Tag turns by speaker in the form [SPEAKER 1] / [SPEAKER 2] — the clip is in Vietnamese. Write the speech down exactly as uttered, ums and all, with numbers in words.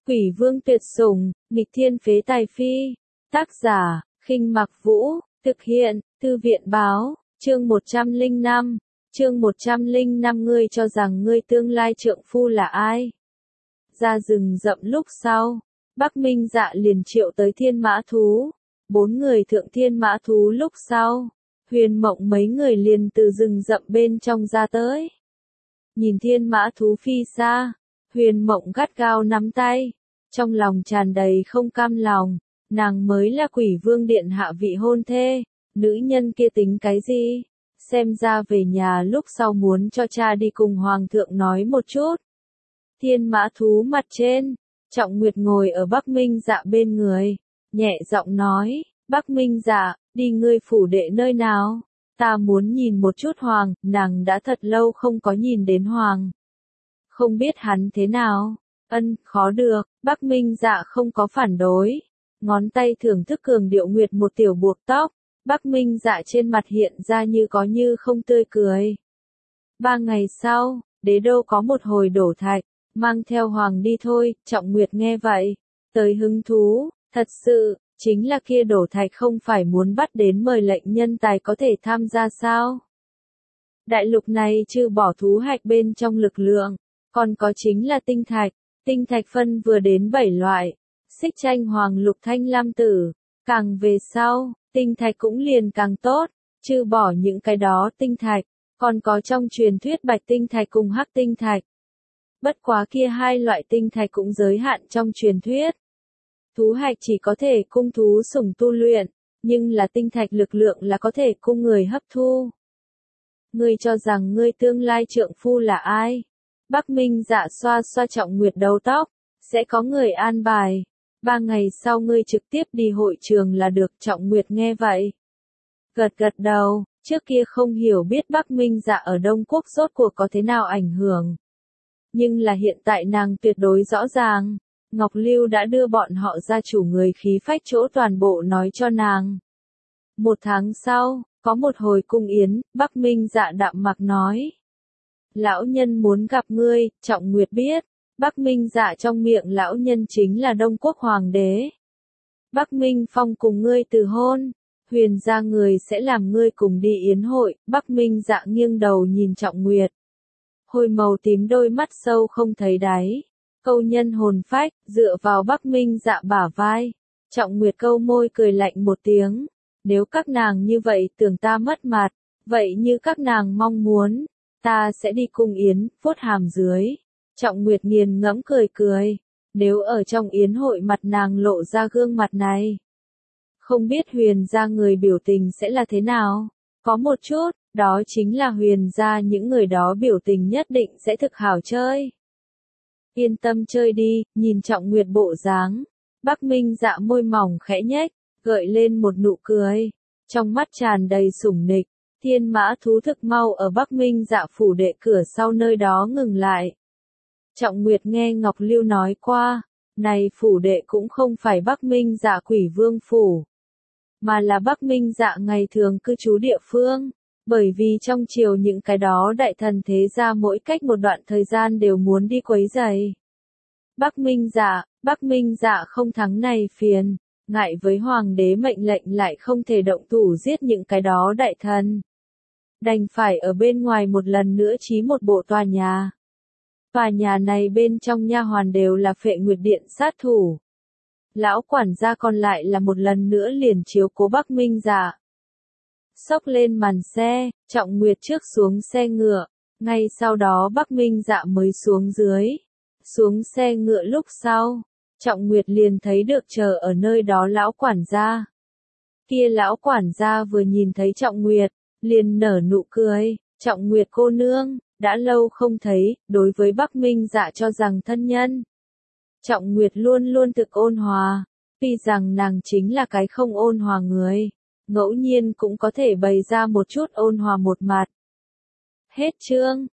[SPEAKER 1] Quỷ vương tuyệt sủng, nghịch thiên phế tài phi. Tác giả, Khinh Mặc Vũ, thực hiện, Thư viện báo, chương một trăm lẻ năm, chương một trăm lẻ năm ngươi cho rằng ngươi tương lai trượng phu là ai? Ra rừng rậm lúc sau, Bắc Minh Dạ liền triệu tới thiên mã thú, bốn người thượng thiên mã thú lúc sau, Huyền Mộng mấy người liền từ rừng rậm bên trong ra tới. Nhìn thiên mã thú phi xa, Huyền Mộng gắt gao nắm tay, trong lòng tràn đầy không cam lòng, nàng mới là Quỷ Vương điện hạ vị hôn thê, nữ nhân kia tính cái gì? Xem ra về nhà lúc sau muốn cho cha đi cùng hoàng thượng nói một chút. Thiên mã thú mặt trên, Trọng Nguyệt ngồi ở Bắc Minh Dạ bên người, nhẹ giọng nói, Bắc Minh Dạ, đi ngươi phủ đệ nơi nào? Ta muốn nhìn một chút hoàng, nàng đã thật lâu không có nhìn đến hoàng. Không biết hắn thế nào? Ân, khó được, Bắc Minh Dạ không có phản đối. Ngón tay thưởng thức cường điệu nguyệt một tiểu buộc tóc, Bắc Minh Dạ trên mặt hiện ra như có như không tươi cười. Ba ngày sau, đế đô có một hồi đổ thạch, mang theo hoàng đi thôi, Trọng Nguyệt nghe vậy, tới hứng thú, thật sự, chính là kia đổ thạch không phải muốn bắt đến mời lệnh nhân tài có thể tham gia sao? Đại lục này trừ bỏ thú hạch bên trong lực lượng, còn có chính là tinh thạch, tinh thạch phân vừa đến bảy loại, xích tranh hoàng lục thanh lam tử, càng về sau, tinh thạch cũng liền càng tốt, trừ bỏ những cái đó tinh thạch, còn có trong truyền thuyết bạch tinh thạch cùng hắc tinh thạch. Bất quá kia hai loại tinh thạch cũng giới hạn trong truyền thuyết. Thú hạch chỉ có thể cung thú sủng tu luyện, nhưng là tinh thạch lực lượng là có thể cung người hấp thu. Ngươi cho rằng ngươi tương lai trượng phu là ai? Bắc Minh Dạ xoa xoa Trọng Nguyệt đầu tóc, sẽ có người an bài. Ba ngày sau ngươi trực tiếp đi hội trường là được. Trọng Nguyệt nghe vậy, gật gật đầu, trước kia không hiểu biết Bắc Minh Dạ ở Đông Quốc rốt cuộc có thế nào ảnh hưởng. Nhưng là hiện tại nàng tuyệt đối rõ ràng, Ngọc Lưu đã đưa bọn họ gia chủ người khí phách chỗ toàn bộ nói cho nàng. Một tháng sau, có một hồi cung yến, Bắc Minh Dạ đạm mặc nói. Lão nhân muốn gặp ngươi, Trọng Nguyệt biết. Bắc Minh Dạ trong miệng lão nhân chính là Đông Quốc Hoàng đế. Bắc Minh Phong cùng ngươi từ hôn, Huyền gia người sẽ làm ngươi cùng đi yến hội. Bắc Minh Dạ nghiêng đầu nhìn Trọng Nguyệt. Hồi màu tím đôi mắt sâu không thấy đáy. Câu nhân hồn phách, dựa vào Bắc Minh Dạ bả vai. Trọng Nguyệt câu môi cười lạnh một tiếng. Nếu các nàng như vậy tưởng ta mất mặt, vậy như các nàng mong muốn, ta sẽ đi cung yến, vuốt hàm dưới. Trọng Nguyệt nghiền ngẫm cười cười, nếu ở trong yến hội mặt nàng lộ ra gương mặt này. Không biết Huyền gia người biểu tình sẽ là thế nào? Có một chút, đó chính là Huyền gia những người đó biểu tình nhất định sẽ thực hảo chơi. Yên tâm chơi đi, nhìn Trọng Nguyệt bộ dáng. Bắc Minh Dạ môi mỏng khẽ nhếch, gợi lên một nụ cười. Trong mắt tràn đầy sủng nịch, thiên mã thú thực mau ở Bắc Minh Dạ phủ đệ cửa sau nơi đó ngừng lại. Trọng Nguyệt nghe Ngọc Lưu nói qua, này phủ đệ cũng không phải Bắc Minh Dạ Quỷ Vương phủ, mà là Bắc Minh Dạ ngày thường cư trú địa phương, bởi vì trong triều những cái đó đại thần thế gia mỗi cách một đoạn thời gian đều muốn đi quấy rầy. Bắc Minh Dạ, Bắc Minh Dạ không thắng này phiền, ngại với hoàng đế mệnh lệnh lại không thể động thủ giết những cái đó đại thần. Đành phải ở bên ngoài một lần nữa chí một bộ tòa nhà. Tòa nhà này bên trong nha hoàn đều là Phệ Nguyệt Điện sát thủ. Lão quản gia còn lại là một lần nữa liền chiếu cố Bắc Minh Dạ. Xốc lên màn xe, Trọng Nguyệt trước xuống xe ngựa, ngay sau đó Bắc Minh Dạ mới xuống dưới. Xuống xe ngựa lúc sau, Trọng Nguyệt liền thấy được chờ ở nơi đó lão quản gia. Kia lão quản gia vừa nhìn thấy Trọng Nguyệt, liền nở nụ cười, Trọng Nguyệt cô nương, đã lâu không thấy, đối với Bắc Minh Dạ cho rằng thân nhân. Trọng Nguyệt luôn luôn thực ôn hòa, tuy rằng nàng chính là cái không ôn hòa người, ngẫu nhiên cũng có thể bày ra một chút ôn hòa một mặt. Hết chương.